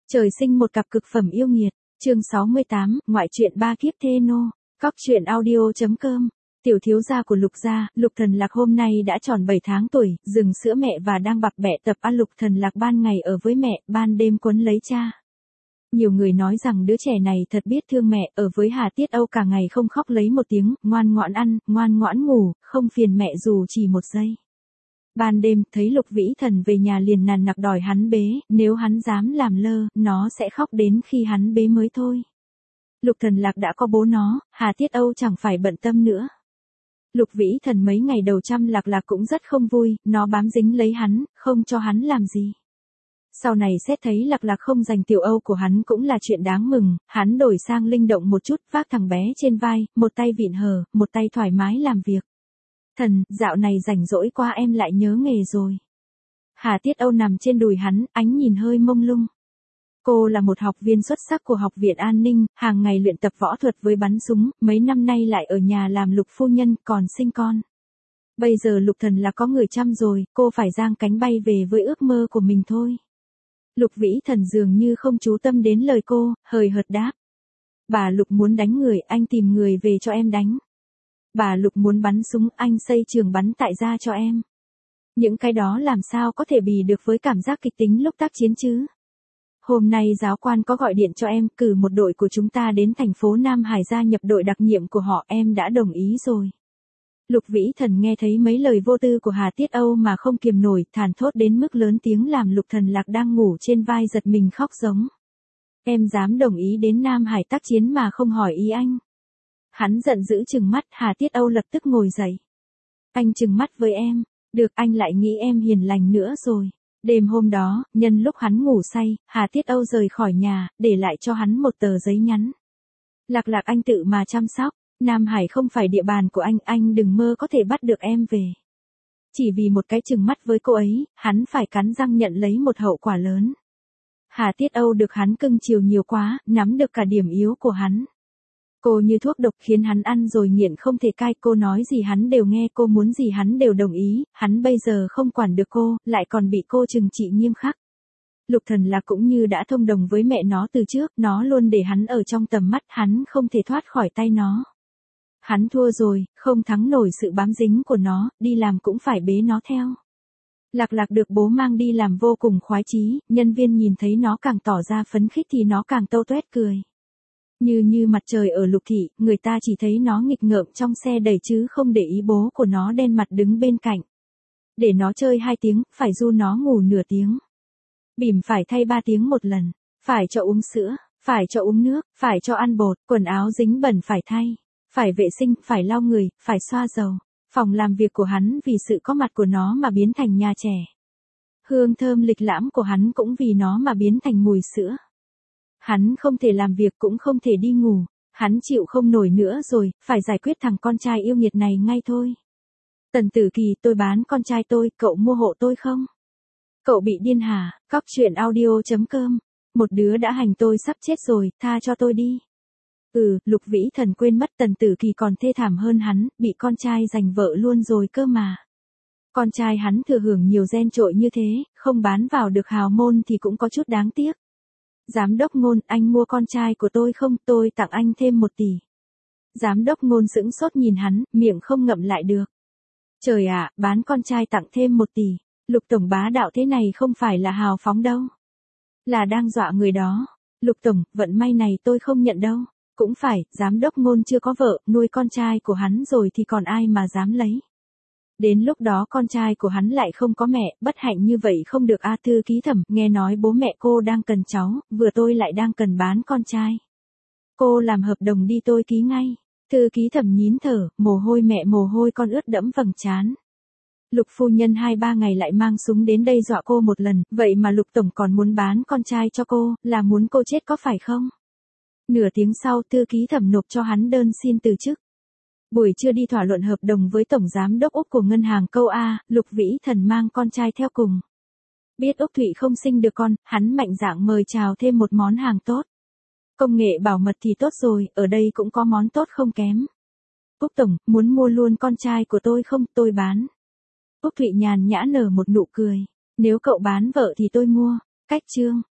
Trời sinh một cặp cực phẩm yêu nghiệt, chương 68, ngoại truyện ba kiếp thê nô, cóc truyện audio.com. Tiểu thiếu gia của Lục gia, Lục Thần Lạc hôm nay đã tròn 7 tháng tuổi, dừng sữa mẹ và đang bập bẹ tập ăn. Lục Thần Lạc ban ngày ở với mẹ, ban đêm quấn lấy cha. Nhiều người nói rằng đứa trẻ này thật biết thương mẹ, ở với Hà Tiết Âu cả ngày không khóc lấy một tiếng, ngoan ngoãn ăn, ngoan ngoãn ngủ, không phiền mẹ dù chỉ một giây. Ban đêm, thấy Lục Vĩ Thần về nhà liền nàn nặc đòi hắn bế, nếu hắn dám làm lơ, nó sẽ khóc đến khi hắn bế mới thôi. Lục Thần Lạc đã có bố nó, Hà Tiết Âu chẳng phải bận tâm nữa. Lục Vĩ Thần mấy ngày đầu chăm Lạc Lạc cũng rất không vui, nó bám dính lấy hắn, không cho hắn làm gì. Sau này xét thấy Lạc Lạc không giành Tiểu Âu của hắn cũng là chuyện đáng mừng, hắn đổi sang linh động một chút, vác thằng bé trên vai, một tay vịn hở, một tay thoải mái làm việc. Thần, dạo này rảnh rỗi quá em lại nhớ nghề rồi. Hà Tiết Âu nằm trên đùi hắn, ánh nhìn hơi mông lung. Cô là một học viên xuất sắc của Học viện An ninh, hàng ngày luyện tập võ thuật với bắn súng, mấy năm nay lại ở nhà làm Lục phu nhân, còn sinh con. Bây giờ Lục Thần là có người chăm rồi, cô phải giang cánh bay về với ước mơ của mình thôi. Lục Vĩ Thần dường như không chú tâm đến lời cô, hời hợt đáp. Bà Lục muốn đánh người, anh tìm người về cho em đánh. Bà Lục muốn bắn súng, anh xây trường bắn tại gia cho em. Những cái đó làm sao có thể bì được với cảm giác kịch tính lúc tác chiến chứ? Hôm nay giáo quan có gọi điện cho em, cử một đội của chúng ta đến thành phố Nam Hải gia nhập đội đặc nhiệm của họ, em đã đồng ý rồi. Lục Vĩ Thần nghe thấy mấy lời vô tư của Hà Tiết Âu mà không kiềm nổi, thản thốt đến mức lớn tiếng làm Lục Thần Lạc đang ngủ trên vai giật mình khóc giống. Em dám đồng ý đến Nam Hải tác chiến mà không hỏi ý anh. Hắn giận dữ trừng mắt, Hà Tiết Âu lập tức ngồi dậy. Anh trừng mắt với em, được, anh lại nghĩ em hiền lành nữa rồi. Đêm hôm đó, nhân lúc hắn ngủ say, Hà Tiết Âu rời khỏi nhà, để lại cho hắn một tờ giấy nhắn. Lạc Lạc anh tự mà chăm sóc, Nam Hải không phải địa bàn của anh đừng mơ có thể bắt được em về. Chỉ vì một cái trừng mắt với cô ấy, hắn phải cắn răng nhận lấy một hậu quả lớn. Hà Tiết Âu được hắn cưng chiều nhiều quá, nắm được cả điểm yếu của hắn. Cô như thuốc độc khiến hắn ăn rồi nghiện không thể cai, cô nói gì hắn đều nghe, cô muốn gì hắn đều đồng ý, hắn bây giờ không quản được cô, lại còn bị cô trừng trị nghiêm khắc. Lục Thần Lạc cũng như đã thông đồng với mẹ nó từ trước, nó luôn để hắn ở trong tầm mắt, hắn không thể thoát khỏi tay nó. Hắn thua rồi, không thắng nổi sự bám dính của nó, đi làm cũng phải bế nó theo. Lạc Lạc được bố mang đi làm vô cùng khoái chí, nhân viên nhìn thấy nó càng tỏ ra phấn khích thì nó càng tâu tuét cười. Như mặt trời ở Lục thị, người ta chỉ thấy nó nghịch ngợm trong xe đẩy chứ không để ý bố của nó đen mặt đứng bên cạnh. Để nó chơi 2 tiếng, phải ru nó ngủ nửa tiếng. Bỉm phải thay 3 tiếng một lần, phải cho uống sữa, phải cho uống nước, phải cho ăn bột, quần áo dính bẩn phải thay, phải vệ sinh, phải lau người, phải xoa dầu. Phòng làm việc của hắn vì sự có mặt của nó mà biến thành nhà trẻ. Hương thơm lịch lãm của hắn cũng vì nó mà biến thành mùi sữa. Hắn không thể làm việc cũng không thể đi ngủ, hắn chịu không nổi nữa rồi, phải giải quyết thằng con trai yêu nghiệt này ngay thôi. Tần Tử Kỳ, tôi bán con trai tôi, cậu mua hộ tôi không? Cậu bị điên hả? Cóc truyện audio.com. Một đứa đã hành tôi sắp chết rồi, tha cho tôi đi. Lục Vĩ Thần quên mất Tần Tử Kỳ còn thê thảm hơn hắn, bị con trai giành vợ luôn rồi cơ mà. Con trai hắn thừa hưởng nhiều gen trội như thế, không bán vào được hào môn thì cũng có chút đáng tiếc. Giám đốc Ngôn, anh mua con trai của tôi không, tôi tặng anh thêm 1 tỷ. Giám đốc Ngôn sững sốt nhìn hắn, miệng không ngậm lại được. Trời ạ, bán con trai tặng thêm 1 tỷ. Lục tổng bá đạo thế này không phải là hào phóng đâu. Là đang dọa người đó. Lục tổng, vận may này tôi không nhận đâu. Cũng phải, giám đốc Ngôn chưa có vợ, nuôi con trai của hắn rồi thì còn ai mà dám lấy. Đến lúc đó con trai của hắn lại không có mẹ, bất hạnh như vậy không được a. Thư ký Thẩm, nghe nói bố mẹ cô đang cần cháu, vừa tôi lại đang cần bán con trai. Cô làm hợp đồng đi tôi ký ngay. Thư ký Thẩm nhín thở, mồ hôi mẹ mồ hôi con ướt đẫm vầng trán. Lục phu nhân 2-3 ngày lại mang súng đến đây dọa cô một lần, vậy mà Lục tổng còn muốn bán con trai cho cô, là muốn cô chết có phải không? Nửa tiếng sau, Thư ký Thẩm nộp cho hắn đơn xin từ chức. Buổi trưa đi thỏa luận hợp đồng với Tổng Giám đốc Úc của Ngân hàng Câu A, Lục Vĩ Thần mang con trai theo cùng. Biết Úc Thụy không sinh được con, hắn mạnh dạn mời chào thêm một món hàng tốt. Công nghệ bảo mật thì tốt rồi, ở đây cũng có món tốt không kém. Úc Tổng, muốn mua luôn con trai của tôi không, tôi bán. Úc Thụy nhàn nhã nở một nụ cười. Nếu cậu bán vợ thì tôi mua. Cách chương.